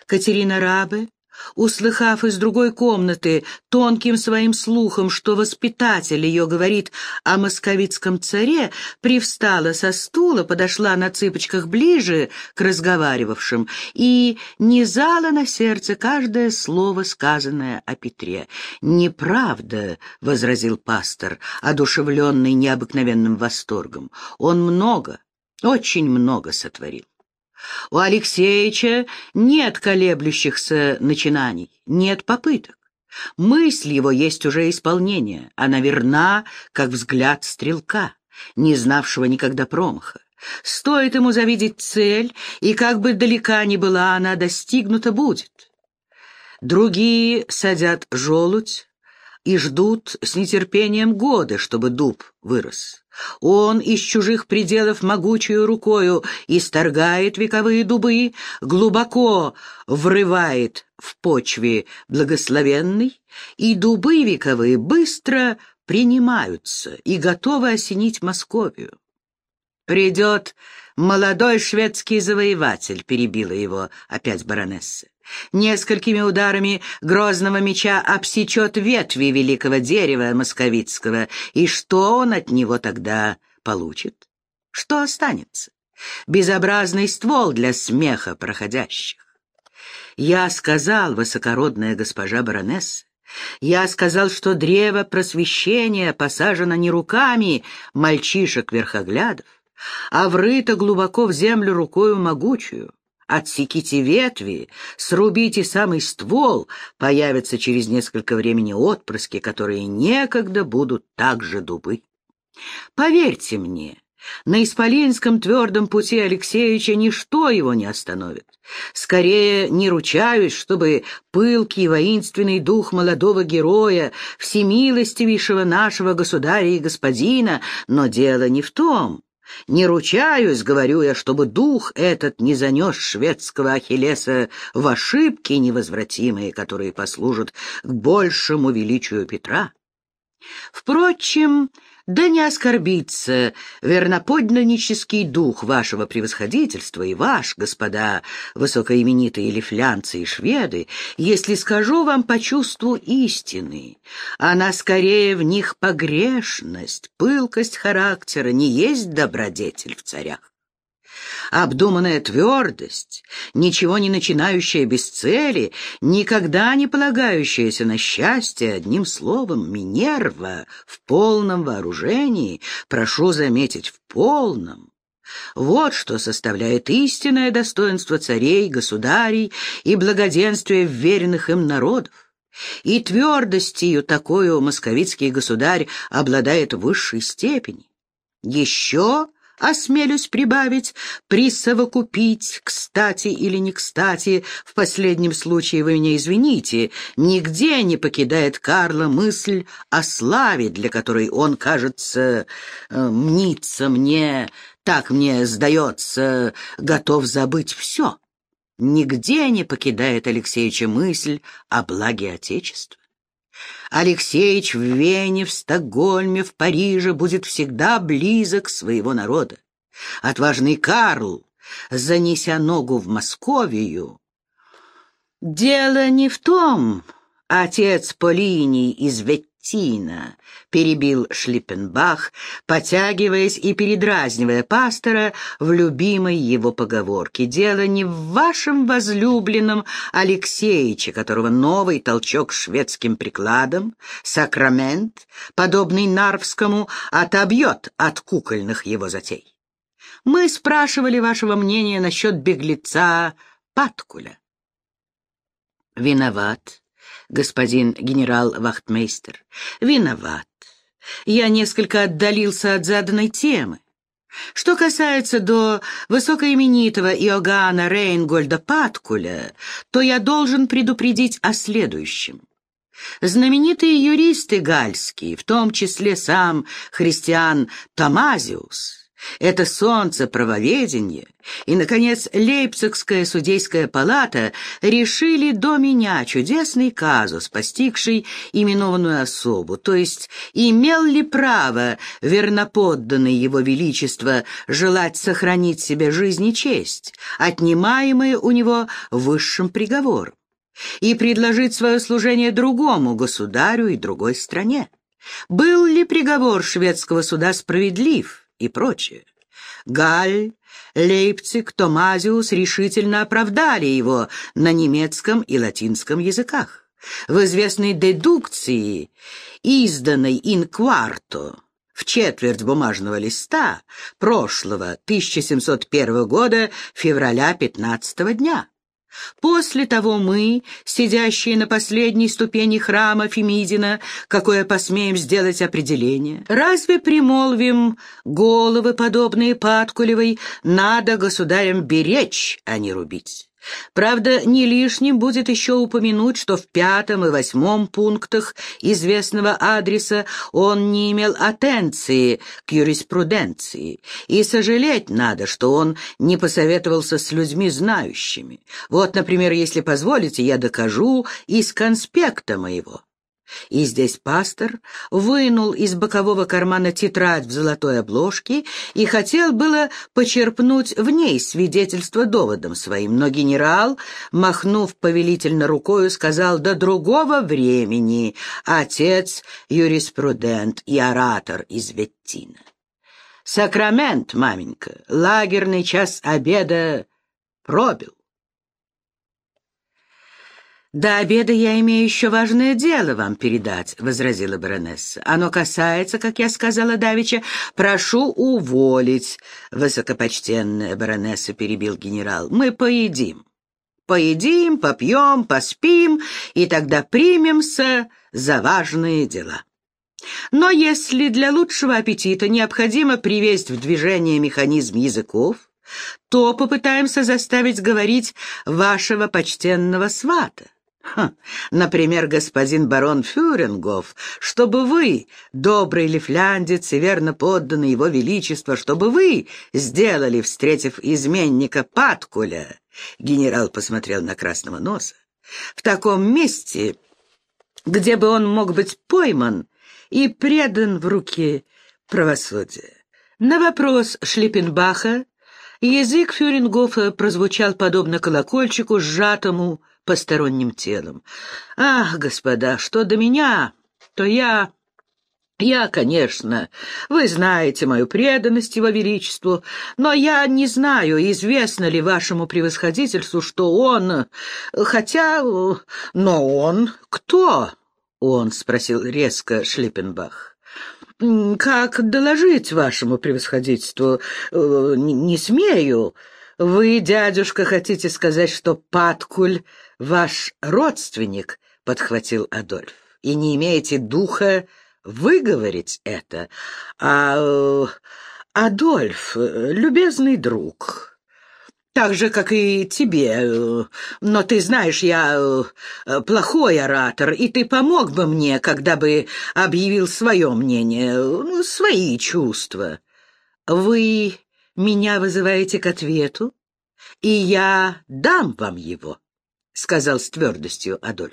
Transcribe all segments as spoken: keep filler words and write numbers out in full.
Катерина Рабе, услыхав из другой комнаты тонким своим слухом, что воспитатель ее говорит о московитском царе, привстала со стула, подошла на цыпочках ближе к разговаривавшим и низала на сердце каждое слово, сказанное о Петре. «Неправда», — возразил пастор, одушевленный необыкновенным восторгом, — «он много, очень много сотворил. У Алексеевича нет колеблющихся начинаний, нет попыток. Мысль его есть уже исполнение, она верна, как взгляд стрелка, не знавшего никогда промаха. Стоит ему завидеть цель, и как бы далека ни была она, достигнута будет. Другие садят желудь и ждут с нетерпением годы, чтобы дуб вырос. Он из чужих пределов могучую рукою исторгает вековые дубы, глубоко врывает в почве благословенный, и дубы вековые быстро принимаются и готовы осенить Московию. «Придет молодой шведский завоеватель», — перебила его опять баронесса. «Несколькими ударами грозного меча обсечет ветви великого дерева московитского, и что он от него тогда получит? Что останется? Безобразный ствол для смеха проходящих. Я сказал, высокородная госпожа баронесса, я сказал, что древо просвещения посажено не руками мальчишек-верхоглядов, а врыто глубоко в землю рукою могучую. Отсеките ветви, срубите самый ствол, появятся через несколько времени отпрыски, которые некогда будут также дубы. Поверьте мне, на исполинском твердом пути Алексеевича ничто его не остановит. Скорее не ручаюсь, чтобы пылкий воинственный дух молодого героя, всемилостивейшего нашего государя и господина, но дело не в том. Не ручаюсь, говорю я, чтобы дух этот не занес шведского Ахиллеса в ошибки невозвратимые, которые послужат к большему величию Петра. Впрочем, да не оскорбится верноподданнический дух вашего превосходительства и ваш, господа высокоименитые лифлянцы и шведы, если скажу вам по чувству истины. Она скорее в них погрешность, пылкость характера, не есть добродетель в царях. Обдуманная твердость, ничего не начинающая без цели, никогда не полагающаяся на счастье, одним словом, Минерва в полном вооружении, прошу заметить, в полном. Вот что составляет истинное достоинство царей, государей и благоденствие вверенных им народов. И твердостью такую московитский государь обладает в высшей степени. Еще осмелюсь прибавить, присовокупить, кстати или не кстати, в последнем случае вы меня извините, нигде не покидает Карла мысль о славе, для которой он, кажется, мнится мне, так мне сдается, готов забыть все. Нигде не покидает Алексеевича мысль о благе Отечества. Алексеевич в Вене, в Стокгольме, в Париже будет всегда близок своего народа. Отважный Карл, занеся ногу в Московию. Дело не в том, отец Полиний из Веттина, перебил Шлиппенбах, потягиваясь и передразнивая пастора в любимой его поговорке. Дело не в вашем возлюбленном Алексеевиче, которого новый толчок шведским прикладом, сакрамент, подобный Нарвскому, отобьет от кукольных его затей. Мы спрашивали вашего мнения насчет беглеца Паткуля. Виноват, господин генерал-вахтмейстер, виноват. Я несколько отдалился от заданной темы. Что касается до высокоименитого Иоганна Рейнгольда Паткуля, то я должен предупредить о следующем. Знаменитые юристы гальские, в том числе сам христиан Томазиус, Это солнце правоведения и, наконец, Лейпцигская судейская палата решили до меня чудесный казус, постигший именованную особу, то есть имел ли право верноподданный его величество желать сохранить себе жизнь и честь, отнимаемые у него высшим приговором, и предложить свое служение другому государю и другой стране. Был ли приговор шведского суда справедлив? И прочее. Галь, Лейпциг, Томазиус решительно оправдали его на немецком и латинском языках. В известной дедукции, изданной ин кварто, в четверть бумажного листа прошлого тысяча семьсот первого года февраля пятнадцатого дня. После того мы, сидящие на последней ступени храма Фемидина, какое посмеем сделать определение, разве примолвим, головы, подобные Падкулевой, надо государям беречь, а не рубить? Правда, не лишним будет еще упомянуть, что в пятом и восьмом пунктах известного адреса он не имел аттенции к юриспруденции, и сожалеть надо, что он не посоветовался с людьми знающими. Вот, например, если позволите, я докажу из конспекта моего. И здесь пастор вынул из бокового кармана тетрадь в золотой обложке и хотел было почерпнуть в ней свидетельство доводом своим, но генерал, махнув повелительно рукою, сказал: «До другого времени, отец юриспрудент и оратор из Веттина. Сакрамент, маменька, лагерный час обеда пробил». «До обеда я имею еще важное дело вам передать», — возразила баронесса. «Оно касается, как я сказала давеча, прошу уволить, высокопочтенная баронесса», — перебил генерал. «Мы поедим. Поедим, попьем, поспим, и тогда примемся за важные дела. Но если для лучшего аппетита необходимо привести в движение механизм языков, то попытаемся заставить говорить вашего почтенного свата. Ха, например, господин барон Фюрингоф, чтобы вы, добрый лифляндец и верно подданный его величество, чтобы вы сделали, встретив изменника Падкуля, генерал посмотрел на красного носа, в таком месте, где бы он мог быть пойман и предан в руки правосудия». На вопрос Шлиппенбаха язык Фюрингофа прозвучал подобно колокольчику, сжатому посторонним телом. «Ах, господа, что до меня, то я... Я, конечно, вы знаете мою преданность его величеству, но я не знаю, известно ли вашему превосходительству, что он... Хотя... Но он кто?» «Он?» — спросил резко Шлиппенбах. «Как доложить вашему превосходительству? Не, не смею. Вы, дядюшка, хотите сказать, что Падкуль ваш родственник?» — подхватил Адольф. «И не имеете духа выговорить это? А Адольф, любезный друг, так же, как и тебе, но ты знаешь, я плохой оратор, и ты помог бы мне, когда бы объявил свое мнение, свои чувства. Вы меня вызываете к ответу, и я дам вам его», — сказал с твердостью Адольф.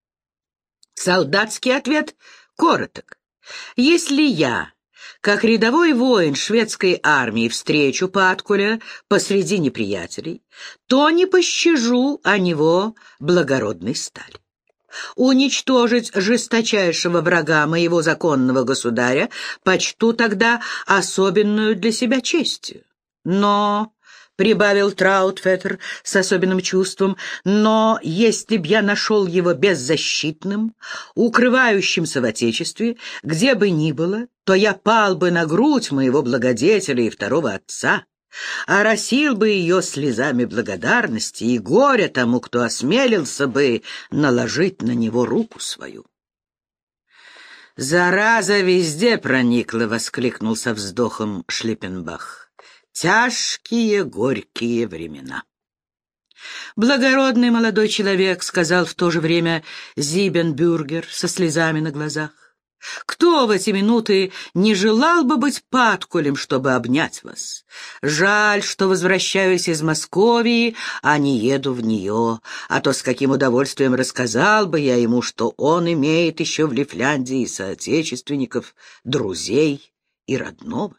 Солдатский ответ короток. Если я, как рядовой воин шведской армии, встречу Падкуля посреди неприятелей, то не пощажу о него благородной стали. Уничтожить жесточайшего врага моего законного государя почту тогда особенную для себя честью. Но... — прибавил Траутфеттер с особенным чувством, — «но если б я нашел его беззащитным, укрывающимся в Отечестве, где бы ни было, то я пал бы на грудь моего благодетеля и второго отца, оросил бы ее слезами благодарности и горя тому, кто осмелился бы наложить на него руку свою». «Зараза везде проникла!» — воскликнул со вздохом Шлиппенбах. «Тяжкие, горькие времена». «Благородный молодой человек», — сказал в то же время Зибенбюргер со слезами на глазах. Кто в эти минуты не желал бы быть Паткулем, чтобы обнять вас? Жаль, что возвращаюсь из Московии, а не еду в нее, а то с каким удовольствием рассказал бы я ему, что он имеет еще в Лифляндии соотечественников, друзей и родного.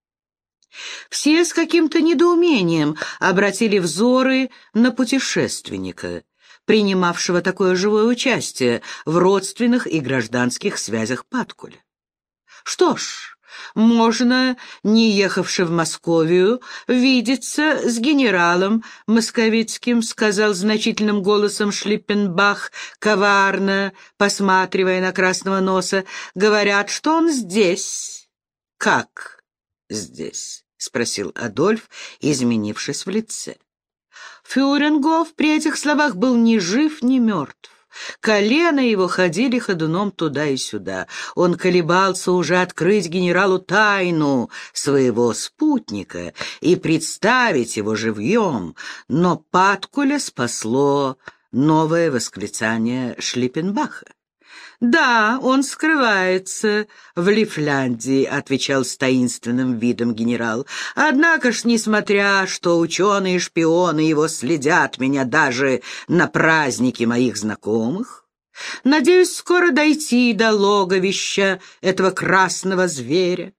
Все с каким-то недоумением обратили взоры на путешественника, принимавшего такое живое участие в родственных и гражданских связях Паткуля. Что ж, можно, не ехавши в Московию, видеться с генералом московицким, сказал значительным голосом Шлиппенбах, коварно посматривая на Красного Носа. Говорят, что он здесь. Как здесь? — спросил Адольф, изменившись в лице. Фюрингоф при этих словах был ни жив, ни мертв. Колена его ходили ходуном туда и сюда. Он колебался уже открыть генералу тайну своего спутника и представить его живьем, но Паткуля спасло новое восклицание Шлиппенбаха. «Да, он скрывается в Лифляндии», — отвечал с таинственным видом генерал. «Однако ж, несмотря, что ученые-шпионы его следят меня даже на праздники моих знакомых, надеюсь скоро дойти до логовища этого красного зверя».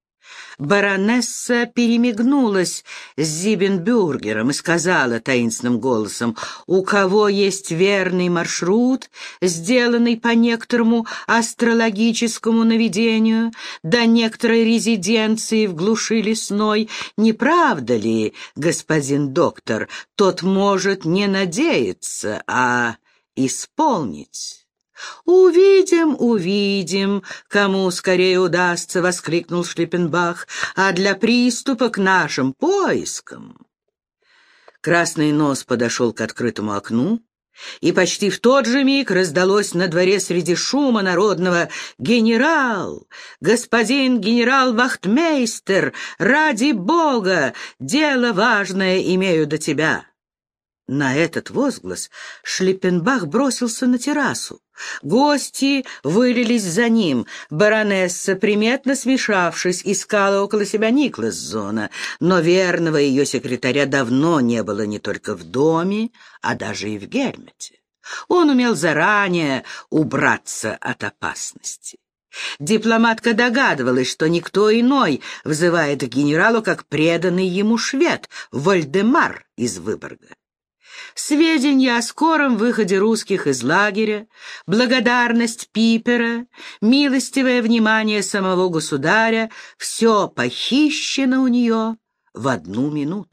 Баронесса перемигнулась с Зибенбюргером и сказала таинственным голосом: «У кого есть верный маршрут, сделанный по некоторому астрологическому наведению, до некоторой резиденции в глуши лесной, не правда ли, господин доктор, тот может не надеяться, а исполнить?» «Увидим, увидим, кому скорее удастся», — воскликнул Шлиппенбах, «а для приступа к нашим поискам». Красный Нос подошел к открытому окну, и почти в тот же миг раздалось на дворе среди шума народного: «Генерал! Господин генерал-вахтмейстер! Ради Бога! Дело важное имею до тебя!» На этот возглас Шлиппенбах бросился на террасу. Гости вылились за ним. Баронесса, приметно смешавшись, искала около себя Никласзона, но верного ее секретаря давно не было не только в доме, а даже и в Гельмете. Он умел заранее убраться от опасности. Дипломатка догадывалась, что никто иной взывает к генералу, как преданный ему швед Вольдемар из Выборга. Сведения о скором выходе русских из лагеря, благодарность Пипера, милостивое внимание самого государя — все похищено у нее в одну минуту.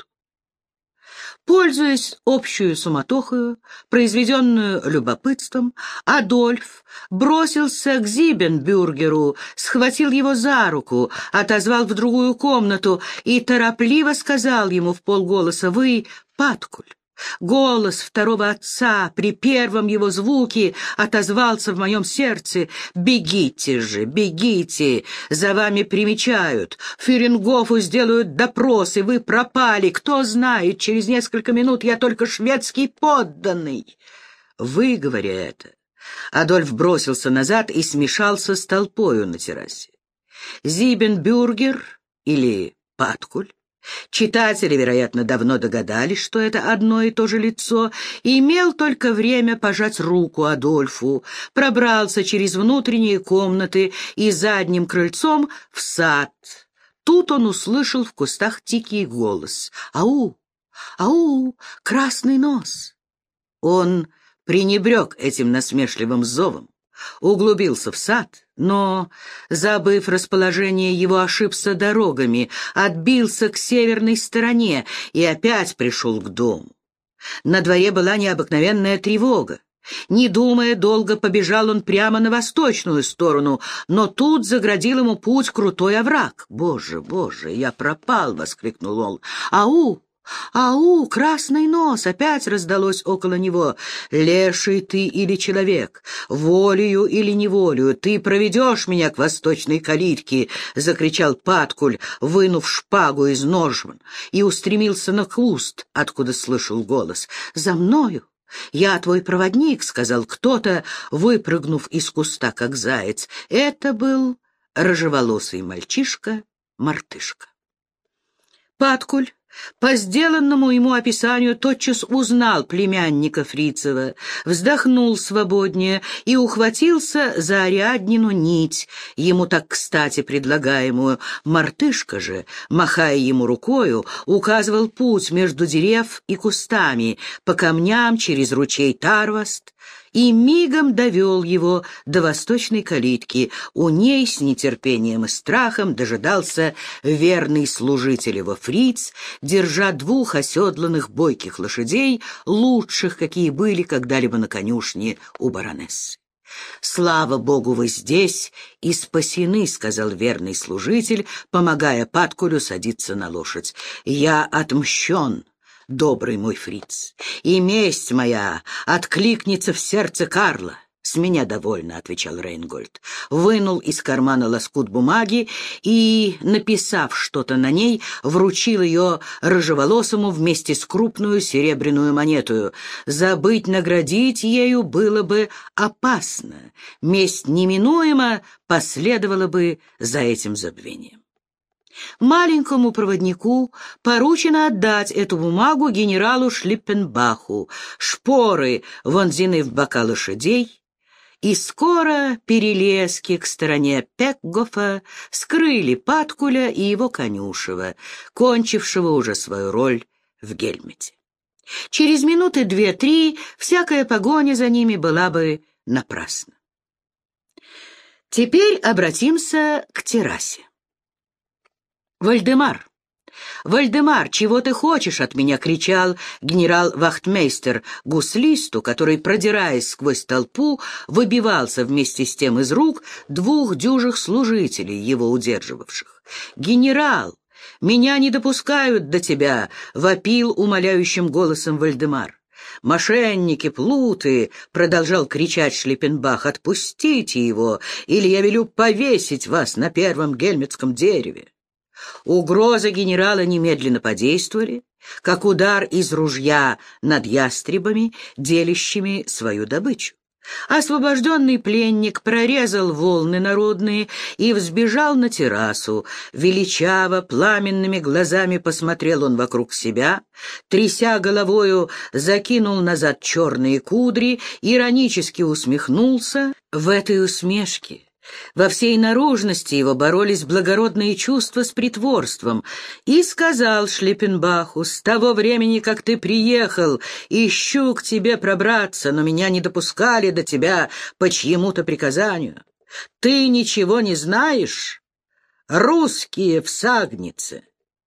Пользуясь общую суматохою, произведенную любопытством, Адольф бросился к Зибенбюргеру, схватил его за руку, отозвал в другую комнату и торопливо сказал ему вполголоса: «Вы Паткуль». Голос второго отца при первом его звуке отозвался в моем сердце: «Бегите же, бегите! За вами примечают. Фюрингофу сделают допрос, и вы пропали. Кто знает, через несколько минут я только шведский подданный». Выговоря это, Адольф бросился назад и смешался с толпою на террасе. Зибенбюргер или Паткуль, читатели, вероятно, давно догадались, что это одно и то же лицо, и имел только время пожать руку Адольфу, пробрался через внутренние комнаты и задним крыльцом в сад. Тут он услышал в кустах тихий голос: «Ау! Ау! Красный Нос!» Он пренебрег этим насмешливым зовом, углубился в сад, но, забыв расположение его, ошибся дорогами, отбился к северной стороне и опять пришел к дому. На дворе была необыкновенная тревога. Не думая долго, побежал он прямо на восточную сторону, но тут заградил ему путь крутой овраг. «Боже, боже, я пропал!» — воскликнул он. «Ау! «Ау, Красный Нос!» — опять раздалось около него. «Леший ты или человек, волею или неволею, ты проведешь меня к восточной калитке!» — закричал Паткуль, вынув шпагу из ножен, и устремился на куст, откуда слышал голос. «За мною! «Я твой проводник», — сказал кто-то, выпрыгнув из куста, как заяц. Это был рыжеволосый мальчишка-мартышка. Паткуль по сделанному ему описанию тотчас узнал племянника Фрицева, вздохнул свободнее и ухватился за Ариаднину нить, ему так кстати предлагаемую. Мартышка же, махая ему рукою, указывал путь между дерев и кустами, по камням через ручей Тарваст, и мигом довел его до восточной калитки. У ней с нетерпением и страхом дожидался верный служитель его Фриц, держа двух оседланных бойких лошадей, лучших, какие были когда-либо на конюшне у баронессы. «Слава Богу, вы здесь и спасены», — сказал верный служитель, помогая Паткулю садиться на лошадь. «Я отмщен, добрый мой Фриц, и месть моя откликнется в сердце Карла». «С меня довольно», — отвечал Рейнгольд, вынул из кармана лоскут бумаги и, написав что-то на ней, вручил ее рыжеволосому вместе с крупную серебряную монетою. Забыть наградить ею было бы опасно, месть неминуемо последовала бы за этим забвением. Маленькому проводнику поручено отдать эту бумагу генералу Шлиппенбаху. Шпоры вонзены в бока лошадей, и скоро перелески к стороне Пекгофа скрыли Паткуля и его конюшева, кончившего уже свою роль в Гельмете. Через минуты две-три всякая погоня за ними была бы напрасна. Теперь обратимся к террасе. «Вальдемар! Вальдемар, чего ты хочешь от меня?» — кричал генерал-вахтмейстер гуслисту, который, продираясь сквозь толпу, выбивался вместе с тем из рук двух дюжих служителей, его удерживавших. «Генерал, меня не допускают до тебя!» — вопил умоляющим голосом Вальдемар. «Мошенники, плуты!» — продолжал кричать Шлиппенбах. «Отпустите его, или я велю повесить вас на первом гельметском дереве!» Угрозы генерала немедленно подействовали, как удар из ружья над ястребами, делящими свою добычу. Освобожденный пленник прорезал волны народные и взбежал на террасу. Величаво, пламенными глазами посмотрел он вокруг себя, тряся головою, закинул назад черные кудри, иронически усмехнулся. В этой усмешке во всей наружности его боролись благородные чувства с притворством, и сказал Шлиппенбаху: «С того времени, как ты приехал, ищу к тебе пробраться, но меня не допускали до тебя по чьему-то приказанию. Ты ничего не знаешь? Русские в Сагнице».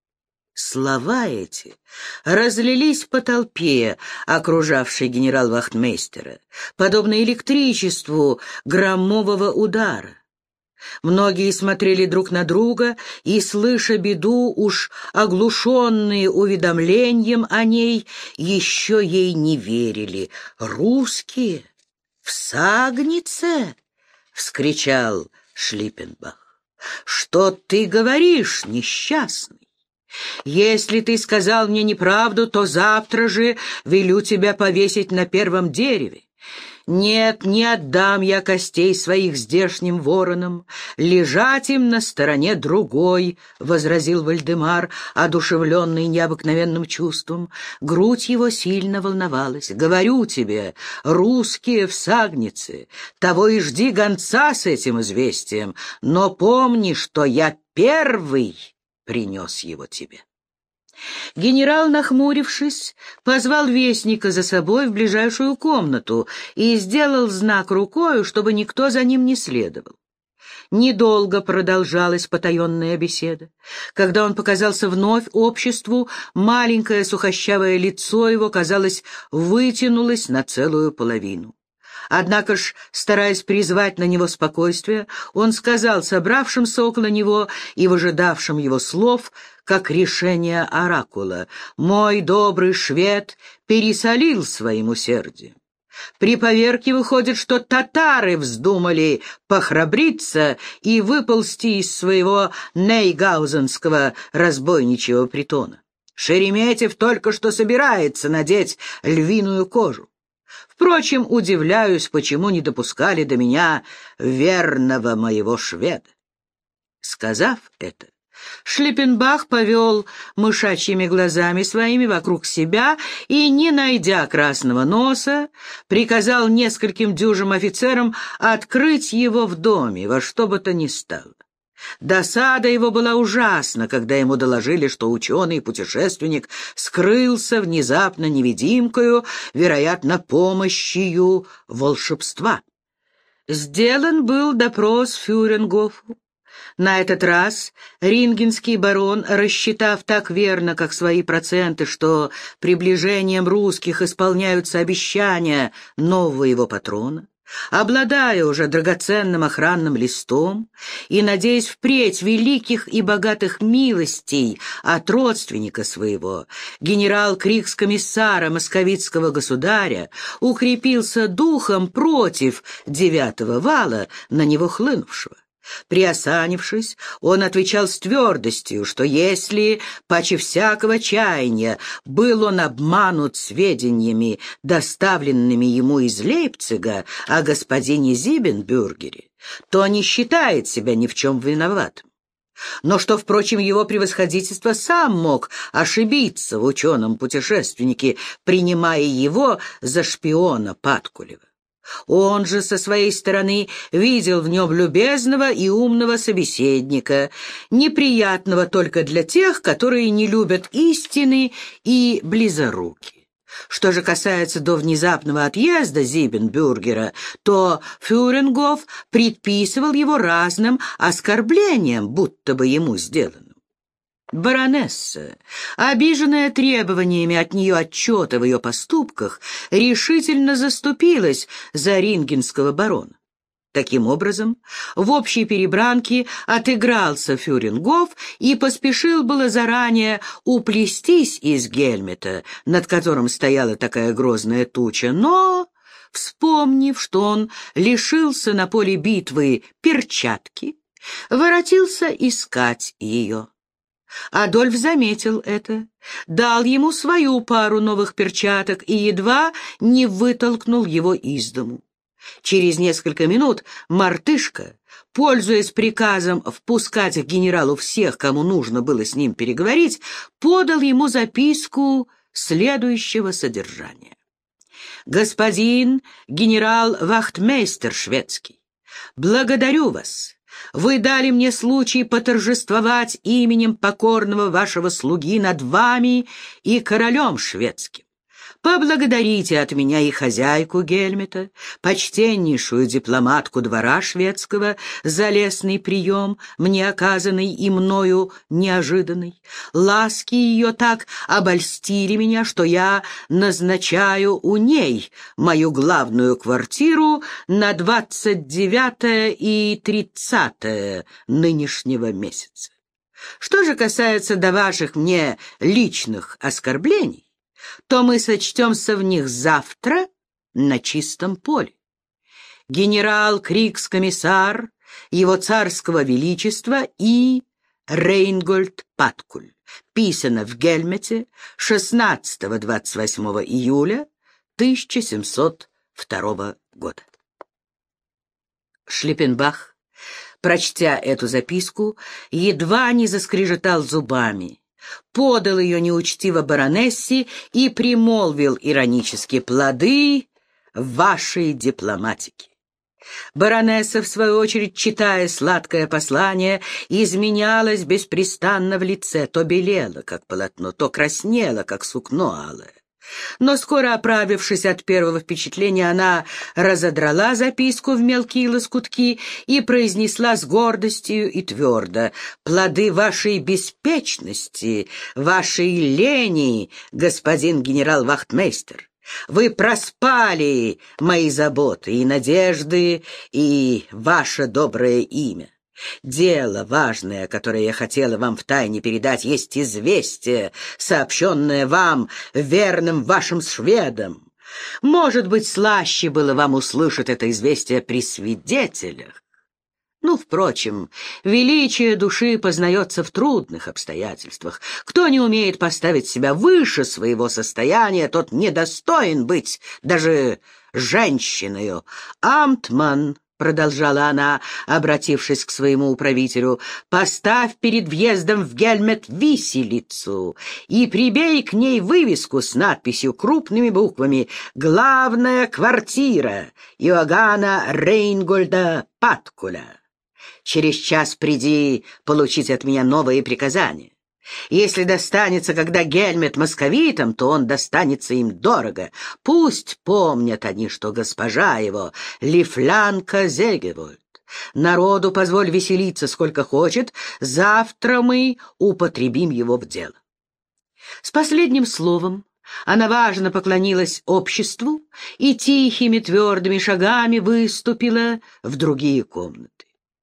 Слова эти разлились по толпе, окружавшей генерал-вахтмейстера, подобно электричеству громового удара. Многие смотрели друг на друга и, слыша беду, уж оглушенные уведомлением о ней, еще ей не верили. «Русские? В Сагнице?» — вскричал Шлиппенбах. «Что ты говоришь, несчастный? Если ты сказал мне неправду, то завтра же велю тебя повесить на первом дереве. Нет, не отдам я костей своих здешним воронам, лежать им на стороне другой, — возразил Вальдемар, одушевленный необыкновенным чувством. Грудь его сильно волновалась. «Говорю тебе, русские в Сагнице, того и жди гонца с этим известием, но помни, что я первый принес его тебе». Генерал, нахмурившись, позвал вестника за собой в ближайшую комнату и сделал знак рукою, чтобы никто за ним не следовал. Недолго продолжалась потаенная беседа. Когда он показался вновь обществу, маленькое сухощавое лицо его, казалось, вытянулось на целую половину. Однако ж, стараясь призвать на него спокойствие, он сказал собравшимся около него и выжидавшим его слов, как решение оракула: «Мой добрый швед пересолил своим усердием. При поверке выходит, что татары вздумали похрабриться и выползти из своего нейгаузенского разбойничьего притона. Шереметьев только что собирается надеть львиную кожу. Впрочем, удивляюсь, почему не допускали до меня верного моего шведа». Сказав это, Шлиппенбах повел мышачьими глазами своими вокруг себя и, не найдя красного носа, приказал нескольким дюжим офицерам открыть его в доме во что бы то ни стало. Досада его была ужасна, когда ему доложили, что ученый-путешественник скрылся внезапно невидимкою, вероятно, помощью волшебства. Сделан был допрос Фюрингофу. На этот раз рингенский барон, рассчитав так верно, как свои проценты, что приближением русских исполняются обещания нового его патрона, обладая уже драгоценным охранным листом и надеясь впредь великих и богатых милостей от родственника своего, генерал-крикс-комиссара московитского государя укрепился духом против девятого вала, на него хлынувшего. Приосанившись, он отвечал с твердостью, что если, паче всякого чаяния, был он обманут сведениями, доставленными ему из Лейпцига о господине Зибенбюргере, то не считает себя ни в чем виноватым. Но что, впрочем, его превосходительство сам мог ошибиться в ученом-путешественнике, принимая его за шпиона Падкулева. Он же со своей стороны видел в нем любезного и умного собеседника, неприятного только для тех, которые не любят истины и близоруки. Что же касается до внезапного отъезда Зибенбюргера, то Фюрингоф предписывал его разным оскорблениям, будто бы ему сделанным. Баронесса, обиженная требованиями от нее отчета в ее поступках, решительно заступилась за рингенского барона. Таким образом, в общей перебранке отыгрался Фюрингоф и поспешил было заранее уплестись из Гельмета, над которым стояла такая грозная туча, но, вспомнив, что он лишился на поле битвы перчатки, воротился искать ее. Адольф заметил это, дал ему свою пару новых перчаток и едва не вытолкнул его из дому. Через несколько минут мартышка, пользуясь приказом впускать к генералу всех, кому нужно было с ним переговорить, подал ему записку следующего содержания. «Господин генерал-вахтмейстер шведский, благодарю вас. Вы дали мне случай поторжествовать именем покорного вашего слуги над вами и королем шведским. Поблагодарите от меня и хозяйку Гельмета, почтеннейшую дипломатку двора шведского, за лестный прием, мне оказанный и мною неожиданный. Ласки ее так обольстили меня, что я назначаю у ней мою главную квартиру на двадцать девятое и тридцатое нынешнего месяца. Что же касается до ваших мне личных оскорблений, то мы сочтемся в них завтра на чистом поле. Генерал-крикс-комиссар его царского величества и Рейнгольд Падкуль. Писано в Гельмете шестнадцатого-двадцать восьмого июля тысяча семьсот второго года. Шлиппенбах, прочтя эту записку, едва не заскрежетал зубами, подал ее неучтиво баронессе и примолвил иронически: «Плоды вашей дипломатики». Баронесса, в свою очередь, читая сладкое послание, изменялась беспрестанно в лице, то белела, как полотно, то краснела, как сукно алое. Но скоро, оправившись от первого впечатления, она разодрала записку в мелкие лоскутки и произнесла с гордостью и твердо: «Плоды вашей беспечности, вашей лени, господин генерал-вахтмейстер. Вы проспали мои заботы и надежды и ваше доброе имя. Дело важное, которое я хотела вам втайне передать, есть известие, сообщенное вам верным вашим шведом. Может быть, слаще было вам услышать это известие при свидетелях. Ну, впрочем, величие души познается в трудных обстоятельствах. Кто не умеет поставить себя выше своего состояния, тот недостоин быть даже женщиною. Амтман, — продолжала она, обратившись к своему управителю, — поставь перед въездом в Гельмет виселицу и прибей к ней вывеску с надписью крупными буквами «Главная квартира Иоганна Рейнгольда Паткуля». Через час приди получить от меня новые приказания. Если достанется когда Гельмет московитам, то он достанется им дорого. Пусть помнят они, что госпожа его — Лифлянка Зегевольд. Народу позволь веселиться сколько хочет, завтра мы употребим его в дело. С последним словом она важно поклонилась обществу и тихими твердыми шагами выступила в другие комнаты.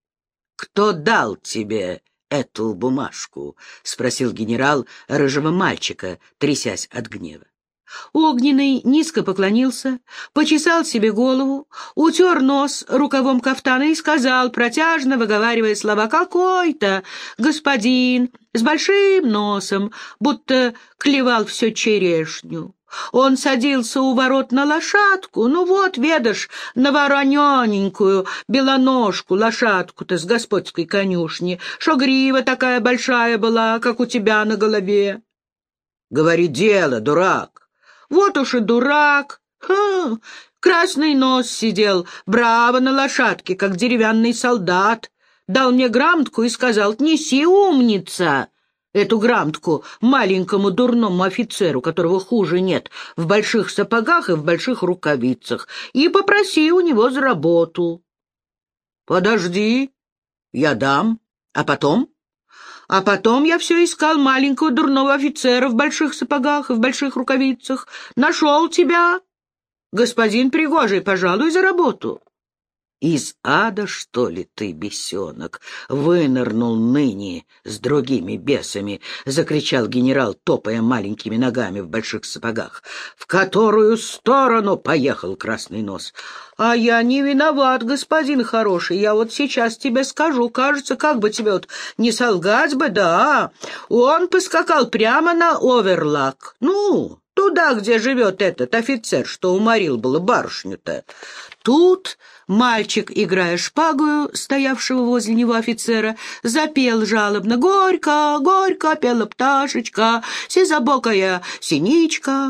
«Кто дал тебе эту бумажку?» — спросил генерал рыжего мальчика, трясясь от гнева. Огненный низко поклонился, почесал себе голову, утер нос рукавом кафтана и сказал, протяжно выговаривая слова, «Какой-то господин с большим носом, будто клевал все черешню. Он садился у ворот на лошадку, ну вот, ведашь, на воронененькую белоножку лошадку-то с господской конюшни, шо грива такая большая была, как у тебя на голове». «Говори дело, дурак». «Вот уж и дурак. Ха, красный нос сидел, браво на лошадке, как деревянный солдат. Дал мне грамотку и сказал, неси, умница, эту грамотку маленькому дурному офицеру, которого хуже нет, в больших сапогах и в больших рукавицах, и попроси у него за работу». «Подожди, я дам, а потом?» А потом я все искал маленького дурного офицера в больших сапогах и в больших рукавицах. Нашел тебя. Господин Пригожий, пожалуй, за работу. «Из ада, что ли, ты, бесенок, вынырнул ныне с другими бесами?» — закричал генерал, топая маленькими ногами в больших сапогах. «В которую сторону поехал красный нос?» «А я не виноват, господин хороший, я вот сейчас тебе скажу, кажется, как бы тебе вот не солгать бы, да. Он поскакал прямо на Оверлак, ну, туда, где живет этот офицер, что уморил было барышню-то». Тут мальчик, играя шпагою, стоявшего возле него офицера, запел жалобно: «Горько, горько пела пташечка, сизобокая синичка».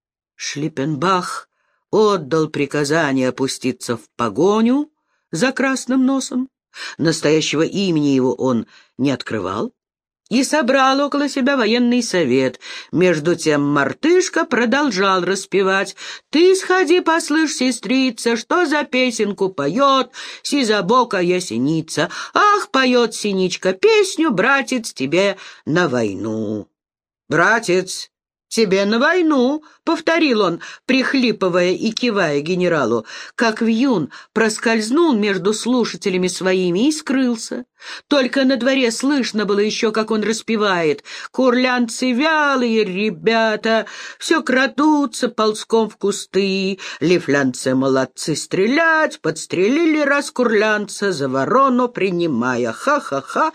Шлиппенбах отдал приказание опуститься в погоню за красным носом. Настоящего имени его он не открывал и собрал около себя военный совет. Между тем мартышка продолжал распевать: «Ты сходи, послышь, сестрица, что за песенку поет сизобокая синица. Ах, поет синичка песню, братец, тебе на войну». «Братец, тебе на войну», — повторил он, прихлипывая и кивая генералу. Как вьюн проскользнул между слушателями своими и скрылся. Только на дворе слышно было еще, как он распевает: «Курлянцы вялые ребята, все крадутся ползком в кусты, лифлянцы молодцы стрелять, подстрелили раз курлянца, за ворону принимая, ха-ха-ха,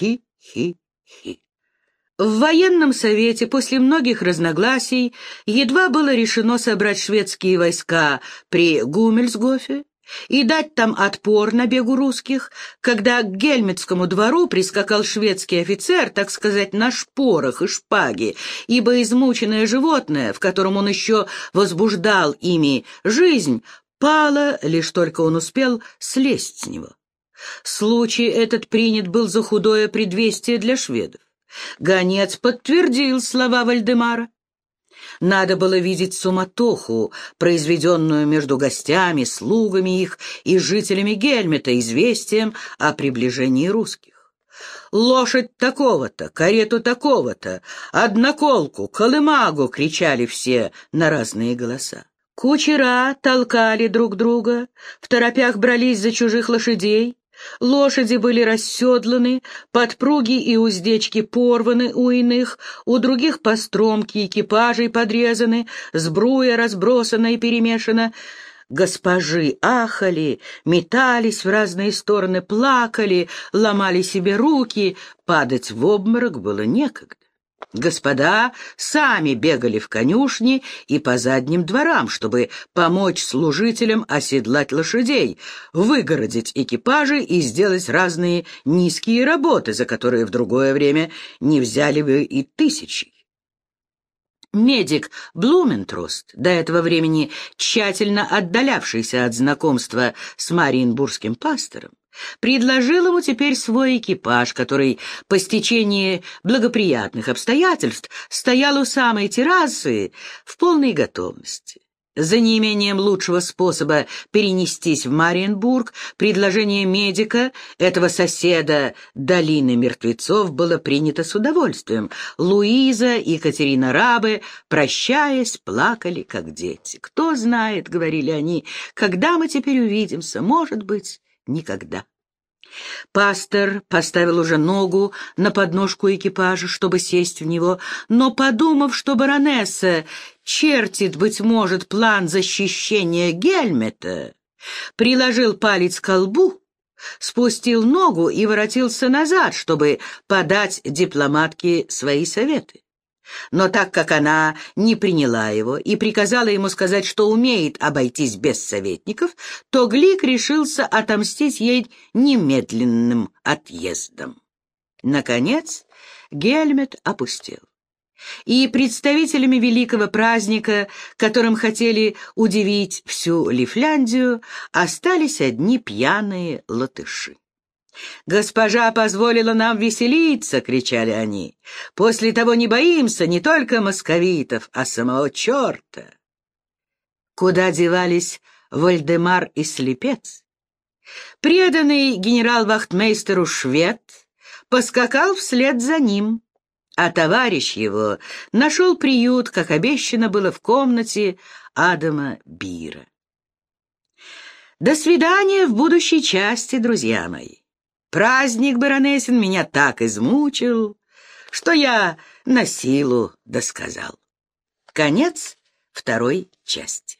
хи-хи-хи». В военном совете после многих разногласий едва было решено собрать шведские войска при Гумельсгофе и дать там отпор набегу русских, когда к Гельметскому двору прискакал шведский офицер, так сказать, на шпорах и шпаге, ибо измученное животное, в котором он еще возбуждал ими жизнь, пало, лишь только он успел слезть с него. Случай этот принят был за худое предвестие для шведов. Гонец подтвердил слова Вальдемара. Надо было видеть суматоху, произведенную между гостями, слугами их и жителями Гельмета известием о приближении русских. «Лошадь такого-то, карету такого-то, одноколку, колымагу!» — кричали все на разные голоса. Кучера толкали друг друга, в торопях брались за чужих лошадей. Лошади были расседланы, подпруги и уздечки порваны у иных, у других постромки экипажей подрезаны, сбруя разбросана и перемешана. Госпожи ахали, метались в разные стороны, плакали, ломали себе руки, падать в обморок было некогда. Господа сами бегали в конюшни и по задним дворам, чтобы помочь служителям оседлать лошадей, выгородить экипажи и сделать разные низкие работы, за которые в другое время не взяли бы и тысячи. Медик Блументрост, до этого времени тщательно отдалявшийся от знакомства с мариенбургским пастором, предложил ему теперь свой экипаж, который по стечении благоприятных обстоятельств стоял у самой террасы в полной готовности. За неимением лучшего способа перенестись в Мариенбург, предложение медика, этого соседа долины мертвецов, было принято с удовольствием. Луиза и Катерина Рабе, прощаясь, плакали, как дети. «Кто знает, — говорили они, — когда мы теперь увидимся, может быть, никогда». Пастор поставил уже ногу на подножку экипажа, чтобы сесть в него, но, подумав, что баронесса чертит, быть может, план защищения Гельмета, приложил палец к колбу, спустил ногу и воротился назад, чтобы подать дипломатке свои советы. Но так как она не приняла его и приказала ему сказать, что умеет обойтись без советников, то Глик решился отомстить ей немедленным отъездом. Наконец Гельмет опустел, и представителями великого праздника, которым хотели удивить всю Лифляндию, остались одни пьяные латыши. «Госпожа позволила нам веселиться!» — кричали они. «После того не боимся не только московитов, а самого черта!» Куда девались Вальдемар и Слепец? Преданный генерал-вахтмейстеру швед поскакал вслед за ним, а товарищ его нашел приют, как обещано было, в комнате Адама Бира. До свидания в будущей части, друзья мои. Праздник баронессин меня так измучил, что я на силу досказал. Конец второй части.